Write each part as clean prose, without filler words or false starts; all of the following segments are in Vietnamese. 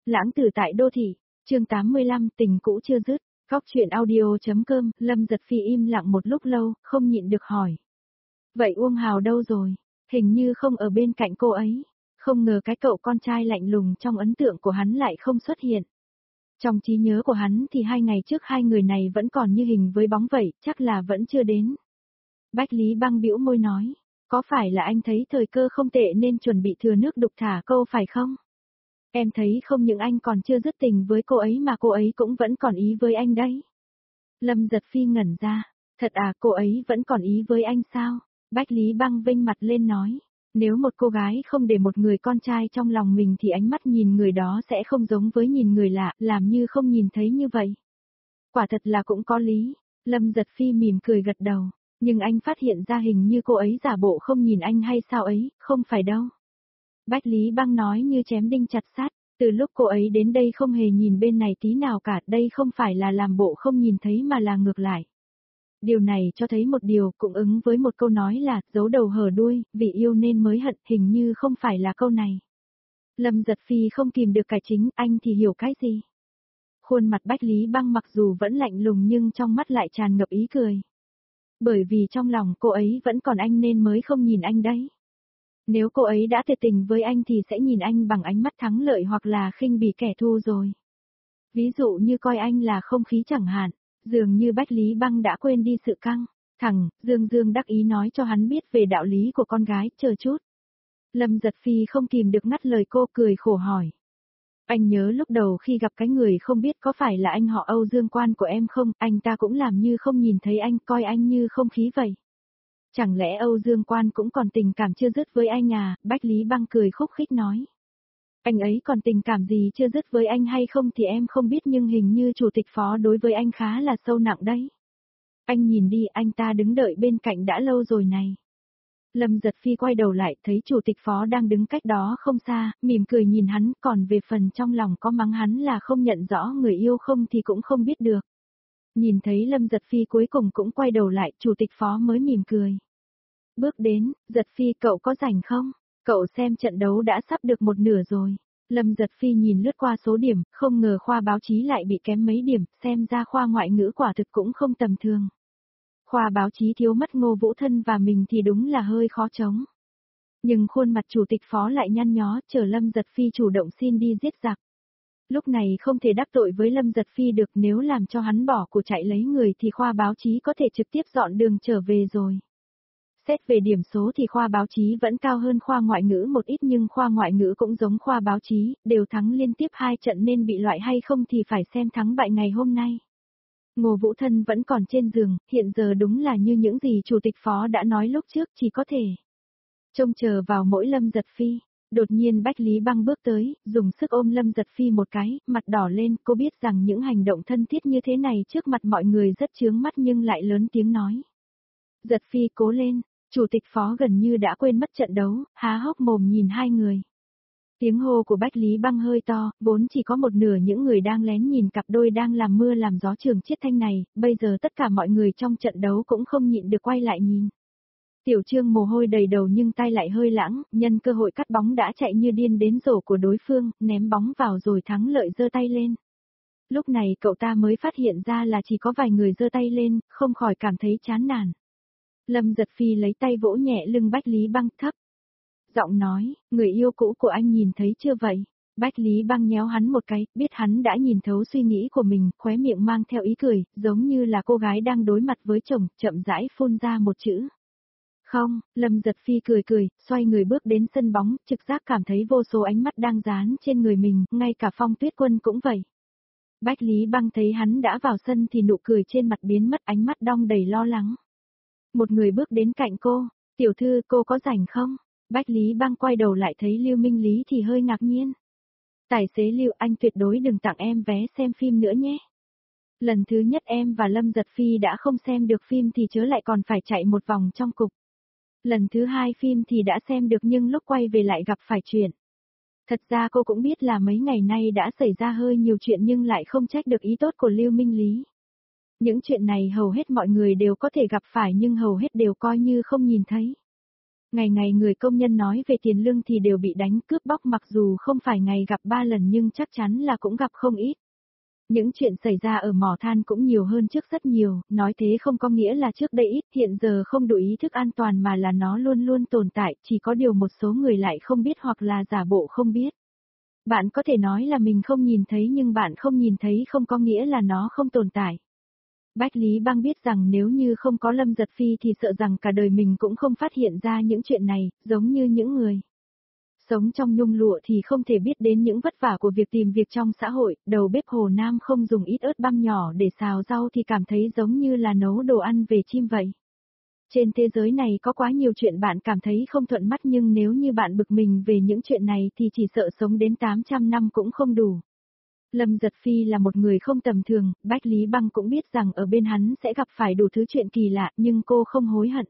Lãng tử tại đô thị, chương 85 tình cũ chưa dứt, góc chuyện audio.com, Lâm Giật Phi im lặng một lúc lâu, không nhịn được hỏi. Vậy Uông Hào đâu rồi? Hình như không ở bên cạnh cô ấy. Không ngờ cái cậu con trai lạnh lùng trong ấn tượng của hắn lại không xuất hiện. Trong trí nhớ của hắn thì 2 ngày trước hai người này vẫn còn như hình với bóng vậy, chắc là vẫn chưa đến. Bách Lý Băng bĩu môi nói, có phải là anh thấy thời cơ không tệ nên chuẩn bị thừa nước đục thả câu phải không? Em thấy không những anh còn chưa dứt tình với cô ấy mà cô ấy cũng vẫn còn ý với anh đấy. Lâm Giật Phi ngẩn ra, thật à, cô ấy vẫn còn ý với anh sao? Bách Lý Băng vênh mặt lên nói, nếu một cô gái không để một người con trai trong lòng mình thì ánh mắt nhìn người đó sẽ không giống với nhìn người lạ, làm như không nhìn thấy như vậy. Quả thật là cũng có lý, Lâm Giật Phi mỉm cười gật đầu, nhưng anh phát hiện ra hình như cô ấy giả bộ không nhìn anh hay sao ấy, không phải đâu. Bách Lý Băng nói như chém đinh chặt sắt, từ lúc cô ấy đến đây không hề nhìn bên này tí nào cả, đây không phải là làm bộ không nhìn thấy mà là ngược lại. Điều này cho thấy một điều cũng ứng với một câu nói là, giấu đầu hở đuôi, vì yêu nên mới hận, hình như không phải là câu này. Lâm Giật Phi không kìm được cải chính, anh thì hiểu cái gì? Khuôn mặt Bách Lý Băng mặc dù vẫn lạnh lùng nhưng trong mắt lại tràn ngập ý cười. Bởi vì trong lòng cô ấy vẫn còn anh nên mới không nhìn anh đấy. Nếu cô ấy đã tuyệt tình với anh thì sẽ nhìn anh bằng ánh mắt thắng lợi hoặc là khinh bỉ kẻ thù rồi. Ví dụ như coi anh là không khí chẳng hạn, dường như Bách Lý Băng đã quên đi sự căng thẳng, Dương đắc ý nói cho hắn biết về đạo lý của con gái, chờ chút. Lâm Giật Phi không kìm được ngắt lời cô, cười khổ hỏi. Anh nhớ lúc đầu khi gặp cái người không biết có phải là anh họ Âu Dương Quan của em không, anh ta cũng làm như không nhìn thấy anh, coi anh như không khí vậy. Chẳng lẽ Âu Dương Quan cũng còn tình cảm chưa dứt với anh à? Bách Lý Băng cười khúc khích nói. Anh ấy còn tình cảm gì chưa dứt với anh hay không thì em không biết, nhưng hình như chủ tịch phó đối với anh khá là sâu nặng đấy. Anh nhìn đi, anh ta đứng đợi bên cạnh đã lâu rồi này. Lâm Giật Phi quay đầu lại thấy chủ tịch phó đang đứng cách đó không xa, mỉm cười nhìn hắn, còn về phần trong lòng có mắng hắn là không nhận rõ người yêu không thì cũng không biết được. Nhìn thấy Lâm Giật Phi cuối cùng cũng quay đầu lại, chủ tịch phó mới mỉm cười. Bước đến, Giật Phi cậu có rảnh không? Cậu xem trận đấu đã sắp được một nửa rồi. Lâm Giật Phi nhìn lướt qua số điểm, không ngờ khoa báo chí lại bị kém mấy điểm, xem ra khoa ngoại ngữ quả thực cũng không tầm thường. Khoa báo chí thiếu mất Ngô Vũ Thân và mình thì đúng là hơi khó chống. Nhưng khuôn mặt chủ tịch phó lại nhăn nhó, chờ Lâm Giật Phi chủ động xin đi giết giặc. Lúc này không thể đắc tội với Lâm Giật Phi được, nếu làm cho hắn bỏ của chạy lấy người thì khoa báo chí có thể trực tiếp dọn đường trở về rồi. Xét về điểm số thì khoa báo chí vẫn cao hơn khoa ngoại ngữ một ít, nhưng khoa ngoại ngữ cũng giống khoa báo chí, đều thắng liên tiếp 2 trận nên bị loại hay không thì phải xem thắng bại ngày hôm nay. Ngô Vũ Thân vẫn còn trên giường, hiện giờ đúng là như những gì chủ tịch phó đã nói lúc trước, chỉ có thể trông chờ vào mỗi Lâm Giật Phi. Đột nhiên Bách Lý Băng bước tới, dùng sức ôm Lâm Giật Phi một cái, mặt đỏ lên, cô biết rằng những hành động thân thiết như thế này trước mặt mọi người rất chướng mắt nhưng lại lớn tiếng nói. Giật Phi cố lên, chủ tịch phó gần như đã quên mất trận đấu, há hốc mồm nhìn hai người. Tiếng hô của Bách Lý Băng hơi to, vốn chỉ có một nửa những người đang lén nhìn cặp đôi đang làm mưa làm gió Trường Chiết Thanh này, bây giờ tất cả mọi người trong trận đấu cũng không nhịn được quay lại nhìn. Tiểu Trương mồ hôi đầy đầu nhưng tay lại hơi lãng, nhân cơ hội cắt bóng đã chạy như điên đến rổ của đối phương, ném bóng vào rồi thắng lợi giơ tay lên. Lúc này cậu ta mới phát hiện ra là chỉ có vài người giơ tay lên, không khỏi cảm thấy chán nản. Lâm Giật Phi lấy tay vỗ nhẹ lưng Bách Lý Băng thấp. Giọng nói, người yêu cũ của anh nhìn thấy chưa vậy? Bách Lý Băng nhéo hắn một cái, biết hắn đã nhìn thấu suy nghĩ của mình, khóe miệng mang theo ý cười, giống như là cô gái đang đối mặt với chồng, chậm rãi phun ra một chữ. Không, Lâm Giật Phi cười cười, xoay người bước đến sân bóng, trực giác cảm thấy vô số ánh mắt đang dán trên người mình, ngay cả Phong Tuyết Quân cũng vậy. Bách Lý Băng thấy hắn đã vào sân thì nụ cười trên mặt biến mất, ánh mắt đong đầy lo lắng. Một người bước đến cạnh cô, tiểu thư cô có rảnh không? Bách Lý Băng quay đầu lại thấy Lưu Minh Lý thì hơi ngạc nhiên. Tài xế Lưu, anh tuyệt đối đừng tặng em vé xem phim nữa nhé. Lần thứ nhất em và Lâm Giật Phi đã không xem được phim thì chớ lại còn phải chạy một vòng trong cục. Lần thứ hai phim thì đã xem được nhưng lúc quay về lại gặp phải chuyện. Thật ra cô cũng biết là mấy ngày nay đã xảy ra hơi nhiều chuyện nhưng lại không trách được ý tốt của Lưu Minh Lý. Những chuyện này hầu hết mọi người đều có thể gặp phải nhưng hầu hết đều coi như không nhìn thấy. Ngày ngày người công nhân nói về tiền lương thì đều bị đánh cướp bóc, mặc dù không phải ngày gặp 3 lần nhưng chắc chắn là cũng gặp không ít. Những chuyện xảy ra ở mỏ than cũng nhiều hơn trước rất nhiều, nói thế không có nghĩa là trước đây ít, hiện giờ không đủ ý thức an toàn mà là nó luôn luôn tồn tại, chỉ có điều một số người lại không biết hoặc là giả bộ không biết. Bạn có thể nói là mình không nhìn thấy, nhưng bạn không nhìn thấy không có nghĩa là nó không tồn tại. Bách Lý Băng biết rằng nếu như không có Lâm Giật Phi thì sợ rằng cả đời mình cũng không phát hiện ra những chuyện này, giống như những người sống trong nhung lụa thì không thể biết đến những vất vả của việc tìm việc trong xã hội, đầu bếp Hồ Nam không dùng ít ớt băm nhỏ để xào rau thì cảm thấy giống như là nấu đồ ăn về chim vậy. Trên thế giới này có quá nhiều chuyện bạn cảm thấy không thuận mắt, nhưng nếu như bạn bực mình về những chuyện này thì chỉ sợ sống đến 800 năm cũng không đủ. Lâm Giật Phi là một người không tầm thường, Bách Lý Băng cũng biết rằng ở bên hắn sẽ gặp phải đủ thứ chuyện kỳ lạ, nhưng cô không hối hận.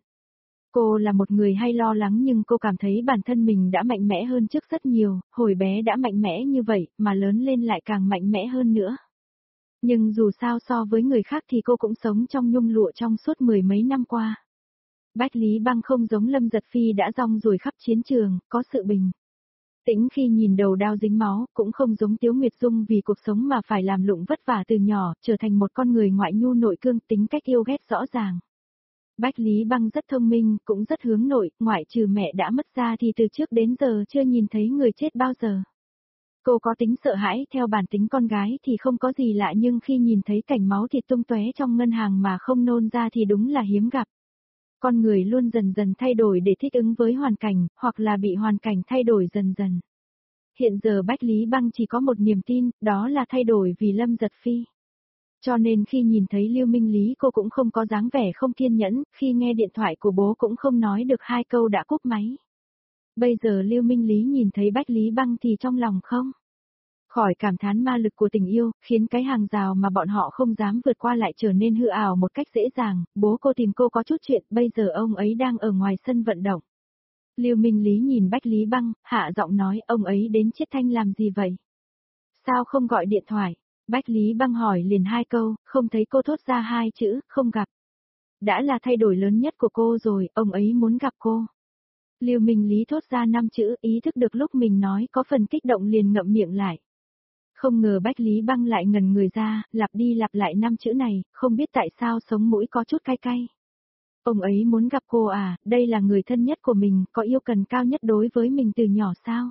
Cô là một người hay lo lắng nhưng cô cảm thấy bản thân mình đã mạnh mẽ hơn trước rất nhiều, hồi bé đã mạnh mẽ như vậy, mà lớn lên lại càng mạnh mẽ hơn nữa. Nhưng dù sao so với người khác thì cô cũng sống trong nhung lụa trong suốt 10 mấy năm qua. Bách Lý Băng không giống Lâm Giật Phi đã rong ruổi khắp chiến trường, có sự bình tĩnh khi nhìn đầu đao dính máu, cũng không giống Tiếu Nguyệt Dung vì cuộc sống mà phải làm lụng vất vả từ nhỏ, trở thành một con người ngoại nhu nội cương, tính cách yêu ghét rõ ràng. Bách Lý Băng rất thông minh, cũng rất hướng nội, ngoại trừ mẹ đã mất ra thì từ trước đến giờ chưa nhìn thấy người chết bao giờ. Cô có tính sợ hãi, theo bản tính con gái thì không có gì lạ, nhưng khi nhìn thấy cảnh máu thịt tung tóe trong ngân hàng mà không nôn ra thì đúng là hiếm gặp. Con người luôn dần dần thay đổi để thích ứng với hoàn cảnh, hoặc là bị hoàn cảnh thay đổi dần dần. Hiện giờ Bách Lý Băng chỉ có một niềm tin, đó là thay đổi vì Lâm Giật Phi. Cho nên khi nhìn thấy Lưu Minh Lý cô cũng không có dáng vẻ không kiên nhẫn, khi nghe điện thoại của bố cũng không nói được 2 câu đã cúp máy. Bây giờ Lưu Minh Lý nhìn thấy Bách Lý Băng thì trong lòng không khỏi cảm thán ma lực của tình yêu, khiến cái hàng rào mà bọn họ không dám vượt qua lại trở nên hư ảo một cách dễ dàng. Bố cô tìm cô có chút chuyện, bây giờ ông ấy đang ở ngoài sân vận động. Lưu Minh Lý nhìn Bách Lý Băng, hạ giọng nói, ông ấy đến Chiết Thanh làm gì vậy? Sao không gọi điện thoại? Bách Lý Băng hỏi liền 2 câu, không thấy cô thốt ra 2 chữ, không gặp. Đã là thay đổi lớn nhất của cô rồi, ông ấy muốn gặp cô. Lưu Minh Lý thốt ra 5 chữ, ý thức được lúc mình nói có phần kích động liền ngậm miệng lại. Không ngờ Bách Lý Băng lại ngần người ra, lặp đi lặp lại 5 chữ này, không biết tại sao sống mũi có chút cay cay. Ông ấy muốn gặp cô à, đây là người thân nhất của mình, có yêu cần cao nhất đối với mình từ nhỏ sao?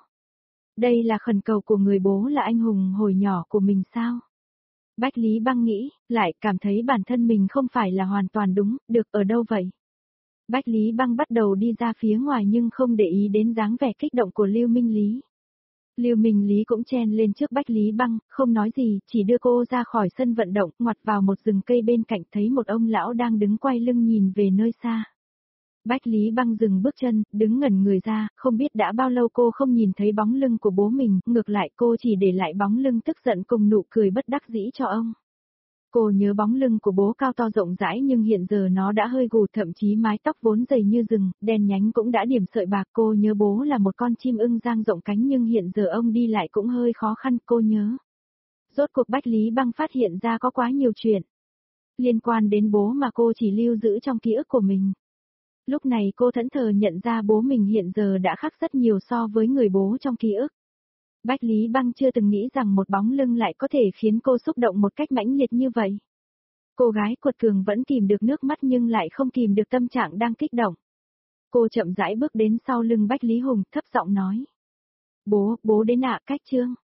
Đây là khẩn cầu của người bố là anh hùng hồi nhỏ của mình sao? Bách Lý Băng nghĩ, lại cảm thấy bản thân mình không phải là hoàn toàn đúng, được ở đâu vậy? Bách Lý Băng bắt đầu đi ra phía ngoài nhưng không để ý đến dáng vẻ kích động của Lưu Minh Lý. Lưu Minh Lý cũng chen lên trước Bách Lý Băng, không nói gì, chỉ đưa cô ra khỏi sân vận động, ngoặt vào một rừng cây bên cạnh, thấy một ông lão đang đứng quay lưng nhìn về nơi xa. Bách Lý Băng dừng bước chân, đứng ngẩn người ra, không biết đã bao lâu cô không nhìn thấy bóng lưng của bố mình, ngược lại cô chỉ để lại bóng lưng tức giận cùng nụ cười bất đắc dĩ cho ông. Cô nhớ bóng lưng của bố cao to rộng rãi nhưng hiện giờ nó đã hơi gù, thậm chí mái tóc vốn dày như rừng, đen nhánh cũng đã điểm sợi bạc. Cô nhớ bố là một con chim ưng dang rộng cánh nhưng hiện giờ ông đi lại cũng hơi khó khăn, cô nhớ. Rốt cuộc Bách Lý Băng phát hiện ra có quá nhiều chuyện liên quan đến bố mà cô chỉ lưu giữ trong ký ức của mình. Lúc này cô thẫn thờ nhận ra bố mình hiện giờ đã khác rất nhiều so với người bố trong ký ức. Bách Lý Băng chưa từng nghĩ rằng một bóng lưng lại có thể khiến cô xúc động một cách mãnh liệt như vậy. Cô gái cuột cường vẫn kìm được nước mắt nhưng lại không kìm được tâm trạng đang kích động. Cô chậm rãi bước đến sau lưng Bách Lý Hùng, thấp giọng nói. Bố đến ạ, cách Trương.